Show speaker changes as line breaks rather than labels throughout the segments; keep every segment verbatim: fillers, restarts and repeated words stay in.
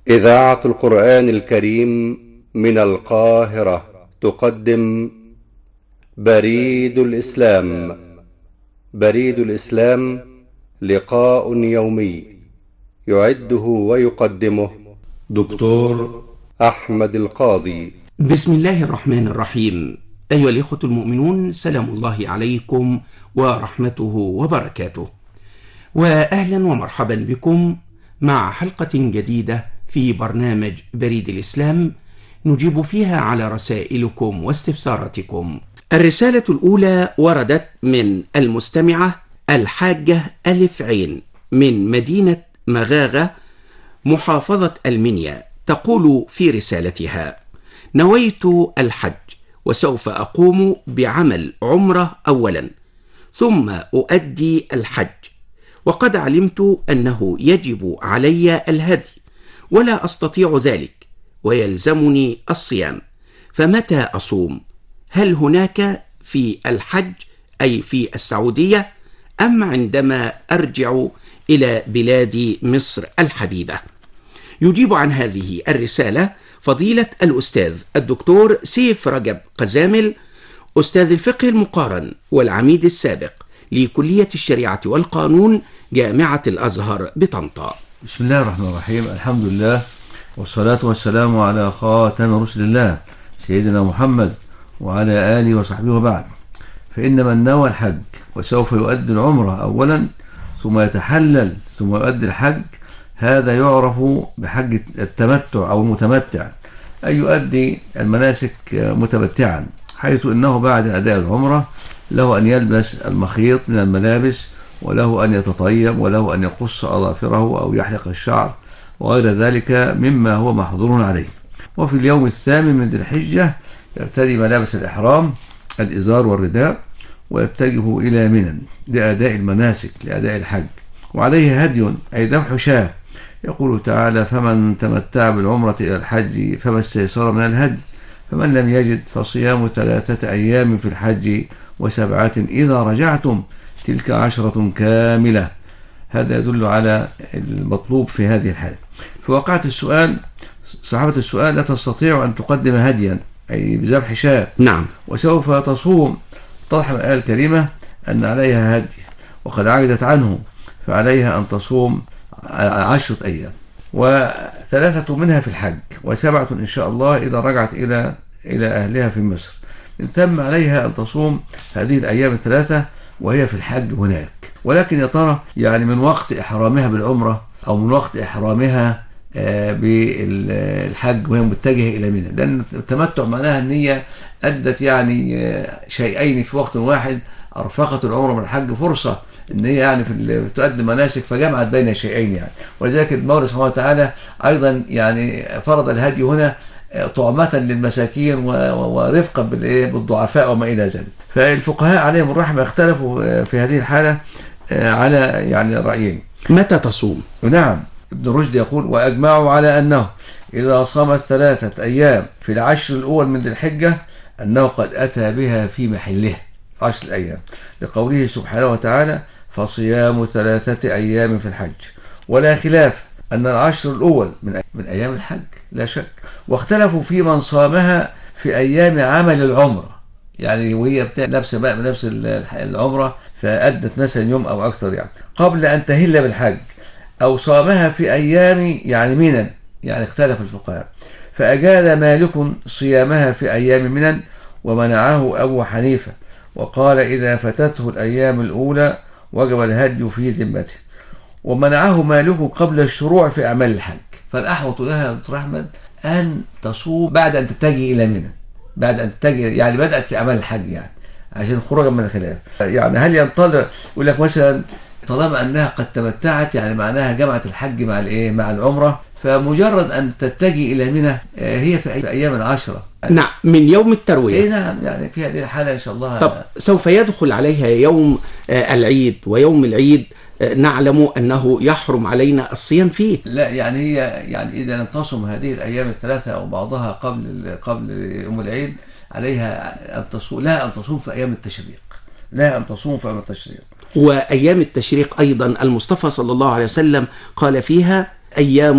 إذاعة القرآن الكريم من القاهرة تقدم بريد الإسلام. بريد الإسلام لقاء يومي يعده ويقدمه دكتور أحمد القاضي.
بسم الله الرحمن الرحيم. أيها الإخوة المؤمنون، سلام الله عليكم ورحمته وبركاته، وأهلا ومرحبا بكم مع حلقة جديدة في برنامج بريد الإسلام نجيب فيها على رسائلكم واستفساراتكم. الرسالة الأولى وردت من المستمعة الحاجة ألف عين من مدينة مغاغة محافظة المنيا، تقول في رسالتها: نويت الحج وسوف أقوم بعمل عمرة أولا ثم أؤدي الحج، وقد علمت أنه يجب علي الهدي ولا أستطيع ذلك ويلزمني الصيام، فمتى أصوم؟ هل هناك في الحج أي في السعودية أم عندما أرجع إلى بلاد مصر الحبيبة؟ يجيب عن هذه الرسالة فضيلة الأستاذ الدكتور سيف رجب قزامل، أستاذ الفقه المقارن والعميد السابق لكلية الشريعة والقانون جامعة الأزهر بطنطا.
بسم الله الرحمن الرحيم. الحمد لله والصلاة والسلام على خاتم رسل الله سيدنا محمد وعلى آله وصحبه وبعد. فإن من نوى الحج وسوف يؤدي العمرة أولا ثم يتحلل ثم يؤدي الحج، هذا يعرف بحج التمتع أو المتمتع، أي يؤدي المناسك متمتعا، حيث إنه بعد أداء العمرة له أن يلبس المخيط من الملابس، وله أن يتطيب، وله أن يقص أظافره أو يحلق الشعر وغير ذلك مما هو محظور عليه. وفي اليوم الثامن من ذي الحجة يرتدي ملابس الإحرام الإزار والرداء ويتجه إلى منى لأداء المناسك لأداء الحج، وعليه هدي أي ذبح شاة. يقول تعالى: فمن تمتع بالعمرة إلى الحج فما استيسر من الهدي، فمن لم يجد فصيام ثلاثة أيام في الحج وسبعة إذا رجعتم تلك عشرة كاملة. هذا يدل على المطلوب في هذه الحالة. في واقعة السؤال، صاحبة السؤال لا تستطيع أن تقدم هديا أي بذبح شاة،
نعم،
وسوف تصوم. طرح الآية الكريمة أن عليها هدي وقد عجزت عنه، فعليها أن تصوم عشرة أيام وثلاثة منها في الحج وسبعة إن شاء الله إذا رجعت إلى إلى أهلها في مصر. من ثم عليها أن تصوم هذه الأيام الثلاثة وهي في الحج هناك. ولكن يا ترى يعني من وقت إحرامها بالعمرة أو من وقت إحرامها بالحج وهي متجهة إلى منى، لأن التمتع معناها أن هي أدت يعني شيئين في وقت واحد، أرفقت العمرة من الحج فرصة ان هي يعني في تؤدي مناسك فجمعت بين شيئين يعني. ولذلك المولى سبحانه وتعالى ايضا يعني فرض الهدي هنا طعمة للمساكين ورفقا بالضعفاء وما الى ذلك. فالفقهاء عليهم الرحمة اختلفوا في هذه الحالة على يعني رأيين.
متى تصوم؟
نعم، ابن رشد يقول: واجمعوا على انه اذا صامت ثلاثة ايام في العشر الاول من ذي الحجة انه قد اتى بها في محلها عشر الأيام، لقوله سبحانه وتعالى: فصيام ثلاثة أيام في الحج. ولا خلاف أن العشر الأول من, من أيام الحج لا شك. واختلفوا في من صامها في أيام عمل العمرة، يعني وهي لابسة بقى بنفس العمرة فأدت مثلا يوم أو أكثر يعني قبل أن تهل بالحج، أو صامها في أيام يعني منى، يعني اختلف الفقهاء. فأجاد مالك صيامها في أيام منى ومنعه أبو حنيفة، وقال: إذا فتته الأيام الأولى وجب الهدي في ذمته. ومنعه مالك قبل الشروع في أعمال الحج. فالأحوط لها يا دكتور أحمد أن تصوم بعد أن تتجه إلى منى، بعد أن تتجه يعني بدأت في أعمال الحج، يعني عشان خروجا من الخلاف. يعني هل ينطلق يقول لك مثلا طالما أنها قد تمتعت يعني معناها جمعت الحج مع الإيه مع العمرة، فمجرد أن تتجه إلى منى هي في أيام العشرة،
نعم، من يوم التروية.
إيه نعم، يعني في هذه الحالة إن شاء الله.
طب سوف يدخل عليها يوم العيد، ويوم العيد نعلم أنه يحرم علينا الصيام فيه.
لا يعني هي يعني إذا لم تصم هذه الأيام الثلاثة أو بعضها قبل قبل يوم العيد عليها أن تصوم، لا أن تصوم في أيام التشريق، لا أن تصوم في أيام التشريق.
وأيام التشريق أيضا المصطفى صلى الله عليه وسلم قال فيها: أيام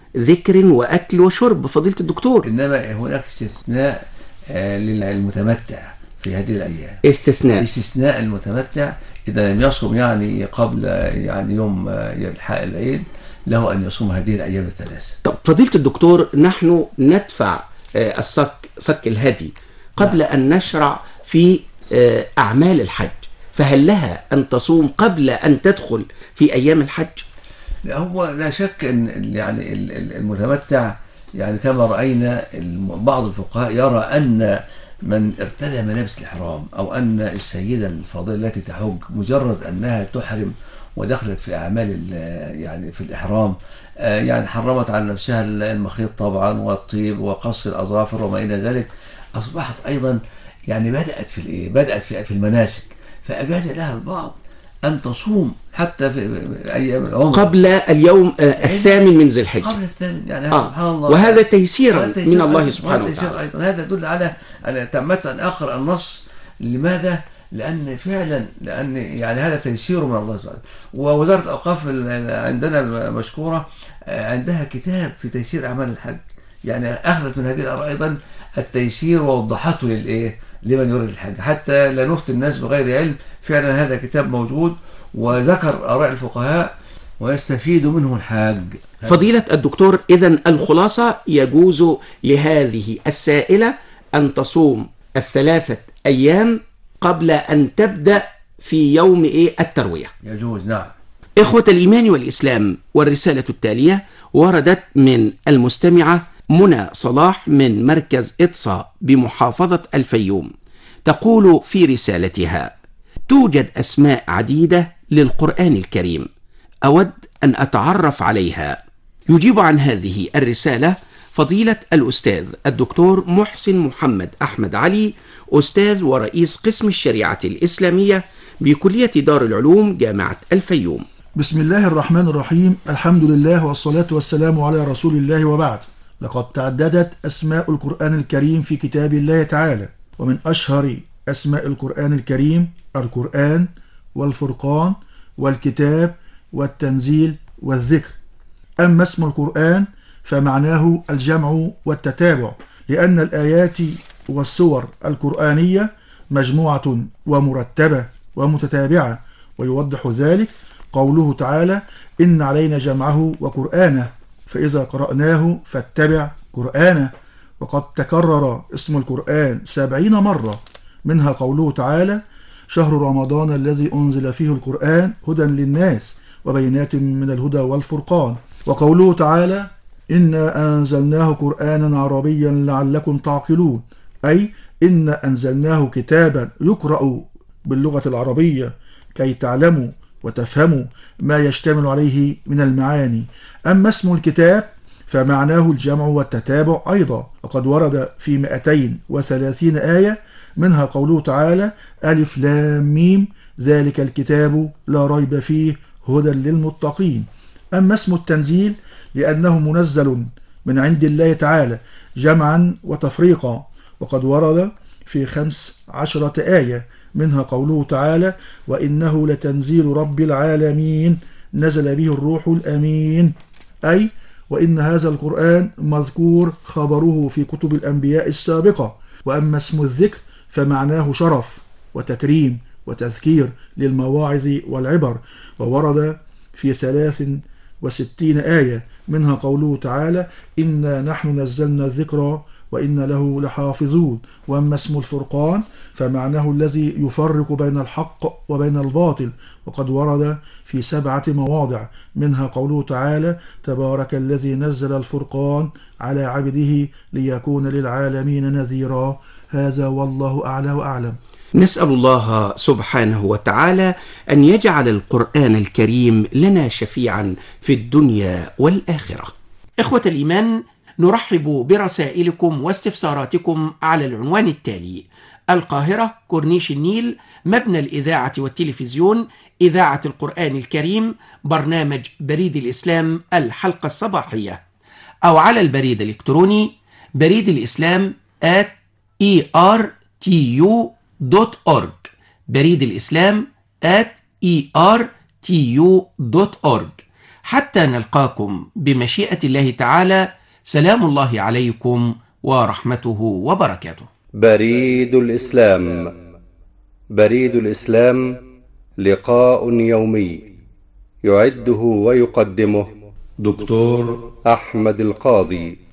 ذكر وأكل وشرب فضيلة الدكتور.
إنما هناك استثناء آه للمتمتع في هذه الأيام.
استثناء
استثناء المتمتع إذا لم يصوم يعني قبل يعني يوم يلحق العيد له أن يصوم هذه الأيام الثلاثة.
طب فضيلة الدكتور، نحن ندفع الصك صك الهدي قبل أن نشرع في أعمال الحج، فهل لها أن تصوم قبل أن تدخل في أيام الحج؟
لا، هو لا شك أن يعني المتمتع يعني كما رأينا بعض الفقهاء يرى أن من ارتدى ملابس الإحرام أو أن السيدة الفاضلة التي تحج مجرد أنها تحرم ودخلت في أعمال يعني في الإحرام يعني حرمت على نفسها المخيط طبعا والطيب وقص الأظافر وما إلى ذلك، أصبحت أيضا يعني بدأت في الإيه بدأت في المناسك، فأجاز لها البعض أن تصوم حتى في أيام العمر
قبل اليوم الثامن من ذي الحجة.
قبل الثامن يعني
آه.
سبحان الله،
وهذا تيسيرا من الله سبحانه
وتعالى. أيضا هذا يدل على على تمت أن آخر النص. لماذا؟ لأن فعلا لأن يعني هذا تيسير من الله سبحانه. ووزارة الأوقاف عندنا المشكورة عندها كتاب في تيسير أعمال الحج، يعني أخذت من هذه الآراء أيضا التيسير ووضحته للإيه لمن يريد الحج حتى لا نفتي الناس بغير علم. فعلا هذا كتاب موجود وذكر آراء الفقهاء ويستفيد منه الحاج.
فضيلة الدكتور، إذن الخلاصة يجوز لهذه السائلة أن تصوم الثلاثة أيام قبل أن تبدأ في يوم إيه التروية.
يجوز، نعم.
إخوة الإيمان والإسلام، والرسالة التالية وردت من المستمعة منى صلاح من مركز إطسا بمحافظة الفيوم، تقول في رسالتها: توجد أسماء عديدة للقرآن الكريم، أود أن أتعرف عليها. يجيب عن هذه الرسالة فضيلة الأستاذ الدكتور محسن محمد أحمد علي، أستاذ ورئيس قسم الشريعة الإسلامية بكلية دار العلوم جامعة الفيوم.
بسم الله الرحمن الرحيم، الحمد لله والصلاة والسلام على رسول الله، وبعد. لقد تعددت أسماء القرآن الكريم في كتاب الله تعالى، ومن أشهر أسماء القرآن الكريم القرآن والفرقان والكتاب والتنزيل والذكر. أما اسم القرآن فمعناه الجمع والتتابع، لأن الآيات والسور القرآنية مجموعة ومرتبة ومتتابعة، ويوضح ذلك قوله تعالى: إن علينا جمعه وقرآنه فإذا قرأناه فاتبع قرآنه. وقد تكرر اسم القرآن سبعين مرة، منها قوله تعالى: شهر رمضان الذي أنزل فيه القرآن هدى للناس وبينات من الهدى والفرقان. وقوله تعالى: إنا أنزلناه قرآنا عربيا لعلكم تعقلون، أي إن أنزلناه كتابا يقرأ باللغة العربية كي تعلموا وتفهموا ما يشتمل عليه من المعاني. أما اسم الكتاب فمعناه الجمع والتتابع أيضا، وقد ورد في مئتين وثلاثين آية، منها قوله تعالى: ألف لام ميم ذلك الكتاب لا ريب فيه هدى للمتقين. أما اسم التنزيل لأنه منزل من عند الله تعالى جمعا وتفريقا، وقد ورد في خمس عشرة آية، منها قوله تعالى: وإنه لتنزيل رب العالمين نزل به الروح الأمين، أي وإن هذا القرآن مذكور خبره في كتب الأنبياء السابقة. وأما اسم الذكر فمعناه شرف وتكريم وتذكير للمواعظ والعبر، وورد في ثلاث وستين آية، منها قوله تعالى: إنا نحن نزلنا الذكر وإن له لحافظون. وأما اسم الفرقان فمعناه الذي يفرق بين الحق وبين الباطل، وقد ورد في سبعة مواضع، منها قوله تعالى: تبارك الذي نزل الفرقان على عبده ليكون للعالمين نذيرا. هذا والله أعلى وأعلم.
نسأل الله سبحانه وتعالى أن يجعل القرآن الكريم لنا شفيعا في الدنيا والآخرة. إخوة الإيمان، نرحب برسائلكم واستفساراتكم على العنوان التالي: القاهرة، كورنيش النيل، مبنى الإذاعة والتلفزيون، إذاعة القرآن الكريم، برنامج بريد الإسلام الحلقة الصباحية، أو على البريد الإلكتروني بريد الإسلام آت إي آر تي يو دوت أورج، بريد الإسلام آت إي آر تي يو دوت أورج. حتى نلقاكم بمشيئة الله تعالى، سلام الله عليكم ورحمته وبركاته.
بريد الإسلام. بريد الإسلام لقاء يومي يعده ويقدمه دكتور أحمد القاضي.